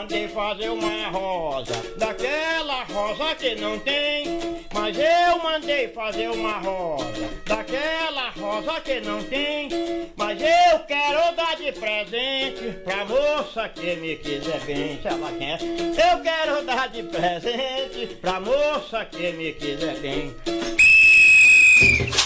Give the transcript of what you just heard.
mandei fazer uma rosa, daquela rosa que não tem. Mas eu mandei fazer uma rosa, daquela rosa que não tem. Mas eu quero dar de presente pra moça que me quiser bem. Se ela quer, eu quero dar de presente pra moça que me quiser bem.